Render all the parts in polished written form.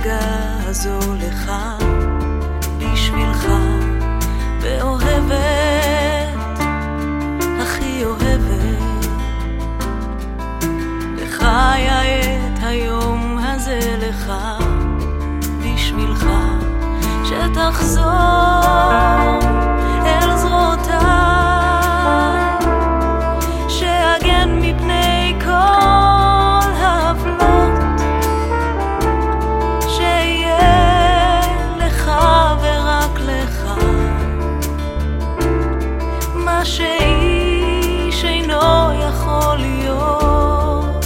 הדאגה הזו לך, בשבילך, ואוהבת, הכי אוהבת, וחיה את היום הזה לך, בשבילך, שתחזור אל זרועותיי, שאגן מפני כל העוולות, שיהיה לך ורק לך מה שאיש אינו יכול להיות.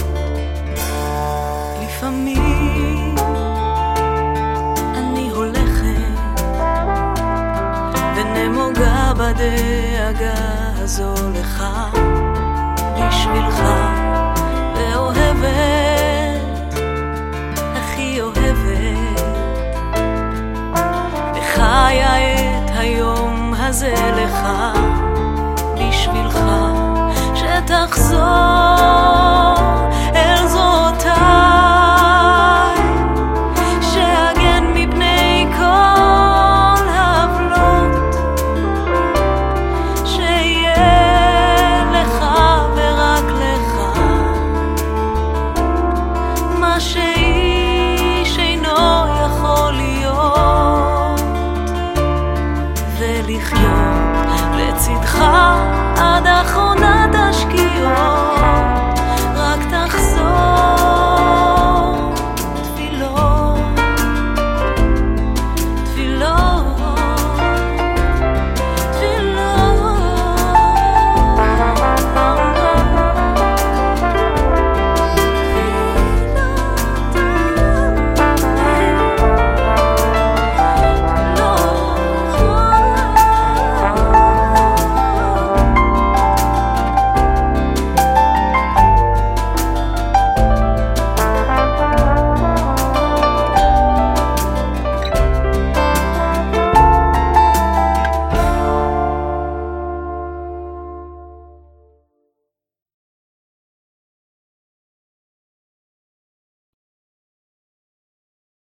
לפעמים אני הולכת ונמוגה בדאגה הזו לך, בשבילך, ואוהבת, הכי אוהבת, וחיה את היום הזה לך, בשבילך, שתחזור